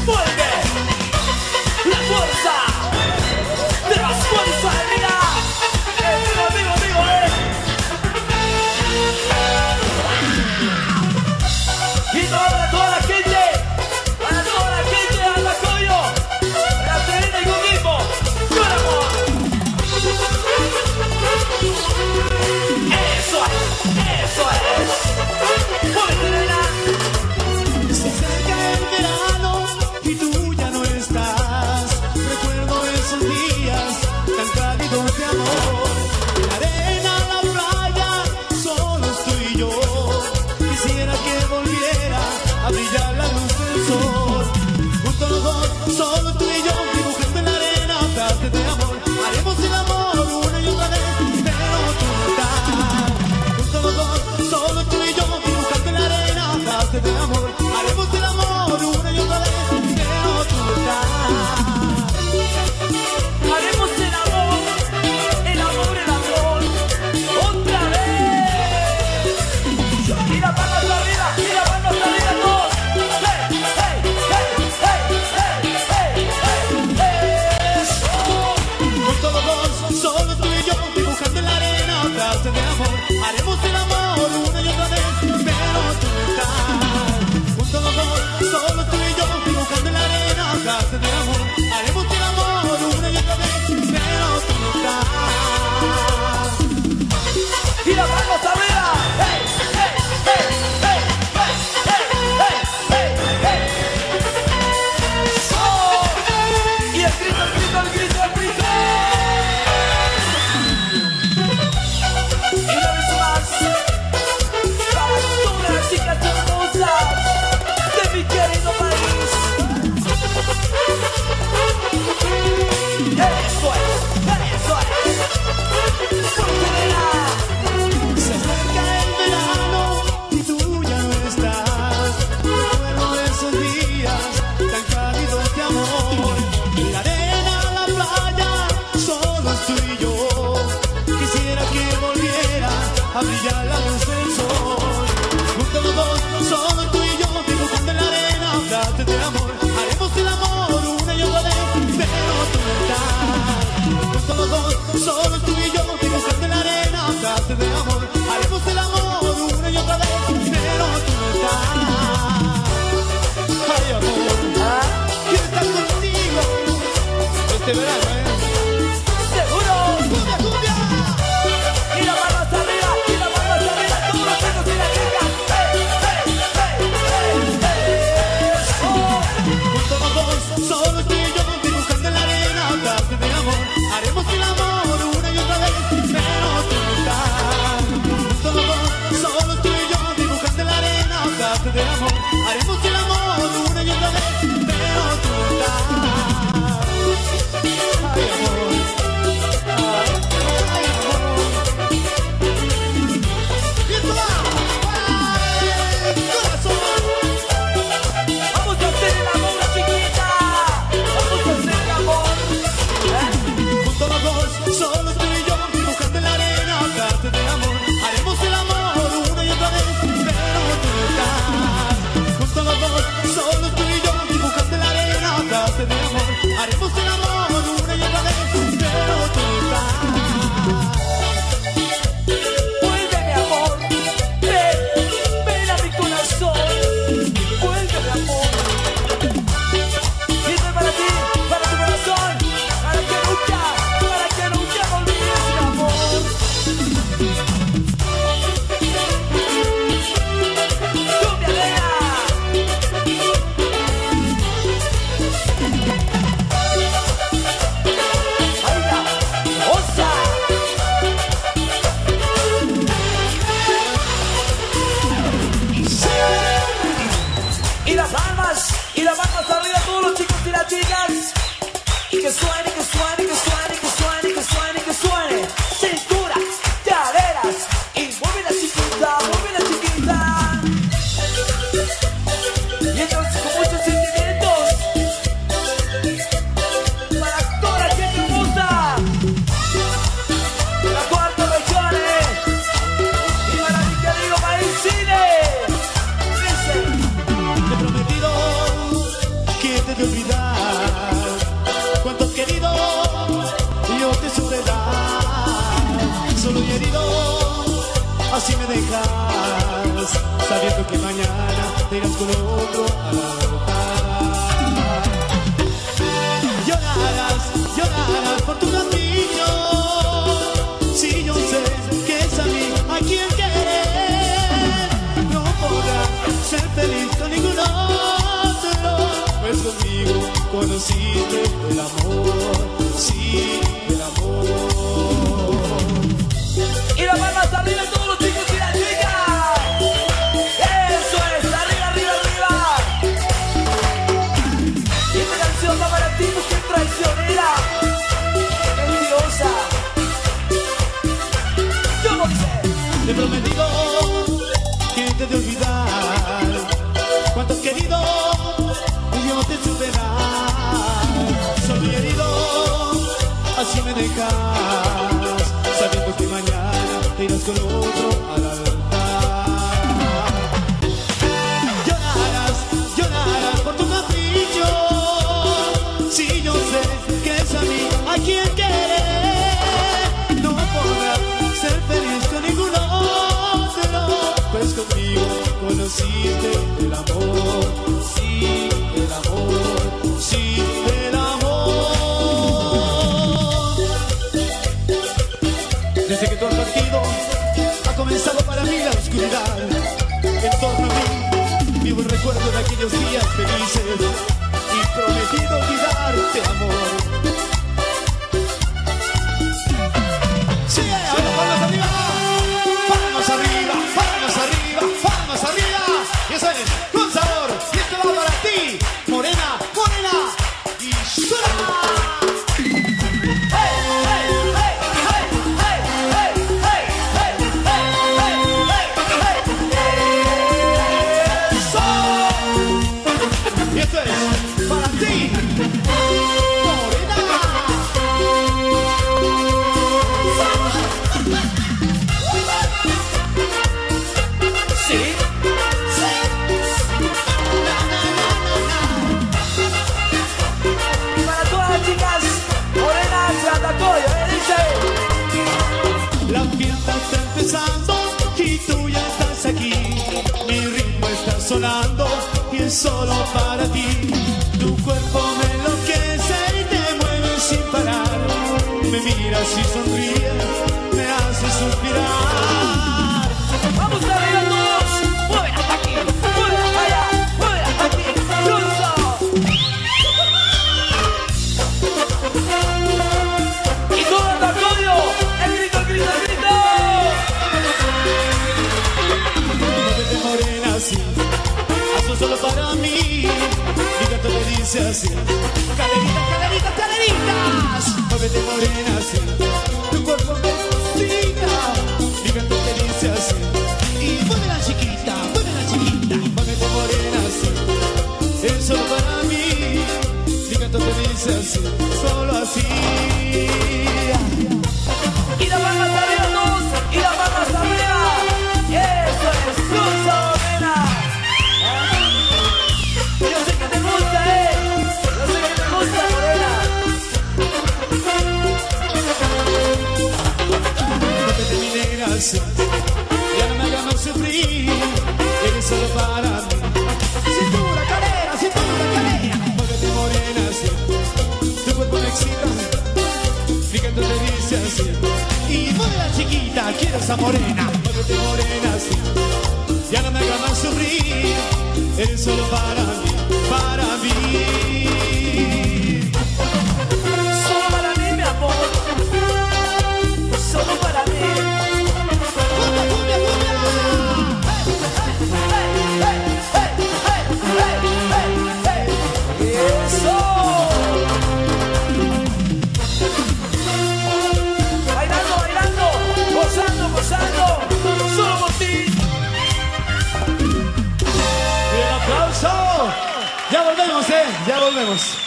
Vuelve la fuerza de las fuerzas de vida. Amigo, y toda la gente, para toda la gente de Andacoyo, la Serena y Coquimbo, con amor. Eso es. Muy Serena. Se acerca el verano y tú ya no estás. Recuerdo esos días tan cálidos de amor. La arena, la playa, solos tú y yo. Quisiera que volviera a brillar la luz del sol. Juntos los dos, solo tú y yo, dibujando en la arena frases de amor. Haremos el amor una y otra vez, pero tú no estás. Juntos los dos, solo tú y yo, dibujando en la arena frases de amor. Haremos el amor una y otra vez, pero tú no estás. Haremos el amor, otra vez. Y la palma hasta arriba, todos. Eso. Juntos los dos, solo tú y yo, dibujando en la arena frases de amor. Haremos el amor una y otra vez, pero tú no estás. Juntos los dos, solo tú y yo, dibujando en la arena frases de amor. Haremos el amor una y otra vez, pero tú no estás. Y la palma hasta arriba. Eso. Y el grito. Y una vez más, para todas las chicas hermosas de mi querido país. Eso es. Serena. Se acerca el verano y tú ya no estás. Recuerdo esos días tan cálidos de amor. La arena, la playa, solos tú y yo. Quisiera que volviera a brillar la luz del sol. Juntos los dos, solo tú y yo, dibujando en la arena frases de amor. Haremos el amor una y otra vez, pero tú no estás. Juntos los dos, solo tú y yo, dibujando en la arena frases de amor. Haremos el amor una y otra vez, pero tú no estás. Ay, amor, quiero estar contigo este verano, Seguro. ¡Cumbia, cumbia! Y la palma hasta arriba, todos los chicos y las chicas. Eso. Juntos los dos, solo tú y yo, dibujando en la arena frases de amor. Haremos el amor una y otra vez, pero tú no estás. Juntos los dos, solo tú y yo, dibujando en la arena frases de amor. Haremos el amor una y otra vez, pero tú no estás. Ay, amor. Ay, amor. Y esto va. ¡Ay, corazón! Vamos a hacer el amor, chiquita. Vamos a hacer el amor. Juntos los dos, solo tú y yo, dibujando en la arena frases de amor. Haremos el amor una y otra vez, pero tú no estás. Juntos los dos, solo tú y yo, dibujando en la arena frases de amor. Haremos el amor una y otra vez, pero tú no estás. Vuelve mi amor, ven a mi corazón. Vuelve mi amor. Y esto es para ti, para tu corazón, para que nunca me olvides mi amor. Cumbia negra. Baila, osa. Y las palmas arriba todos los chicos y las chicas. Y que suene. Cintura, caderas. Y mueve la chiquita. Y entonces con muchos sentimientos. Para toda la gente hermosa. La cuarta región. Y para mi querido país Chile. Te he prometido que te así me dejas, sabiendo que mañana te irás con otro al altar. Llorarás por tu capricho, si yo sé que es a mí a quien querer. No podrás ser feliz con ningún otro, pues conmigo conociste el amor, sí, el amor. Y la palma hasta arriba, todos los chicos y las chicas. Eso es, arriba, arriba, arriba. Y esta canción va para ti, mujer traicionera, mentirosa. ¿Cómo dice? Te he prometido que te de olvidar cuánto has querido y yo te supe dar. Soy herido, así me dejas, sabiendo que mañana te irás con otro al altar. Llorarás por tu capricho, si yo sé que es a mí a quien querer. No podrás ser feliz con ningún otro, pues conmigo conociste el amor, sí, el amor, sí, el amor. Desde que tú has partido, ha comenzado para mí la oscuridad. En torno a mí, vivo el recuerdo de aquellos días felices y prometido olvidarte, amor. Sí, ahora palmas arriba, palmas arriba, palmas arriba, palmas arriba. Y eso es, con sabor. Y esto va para ti, morena, morena. Y suena. Y esto es para ti, morena. Sí. Y para todas las chicas morenas de Atacoyo, dice. La fiesta está empezando y tú ya estás aquí. Mi ritmo está sonando y es solo para ti. Tu cuerpo me enloquece y te mueves sin parar. Me miras y sonríes, me haces suspirar. Vamos arriba todos. Mueve hasta aquí, mueve hasta allá, mueve hasta aquí. ¡Cruzo! Y todo Atacoyo, el grito, el grito, el grito. Muévete morena así, hazlo solo para mí. Mi canto te dice así: caderitas, caderitas, caderitas. Muévete morena así, tu cuerpo me excita. Mi canto te dice así: y muévela chiquita, muévela chiquita. Muévete morena así, es solo para mí. Mi canto te dice así, solo así. Y la palma hasta arriba todos, y la palma hasta arriba. Eso es, cruzo, nena. Yo sé que te gusta, yo sé que te gusta, morena. Muévete mi negra así, ya no me hagas más sufrir. Eres solo para mí. Cintura, cadera, cintura, cadera. Muévete morena así, tu cuerpo me excita. Mi canto te dice así: y muévela chiquita, quiero esa morena. Muévete morena así, ya no me hagas más sufrir. Eres solo para mí, para mí. Solo para mí, mi amor. Solo para mí. ¡Cumbia, cumbia, cumbia! Eso. Bailando, bailando, gozando, gozando. Solo por ti. ¡Y el aplauso! Ya volvemos, ya volvemos.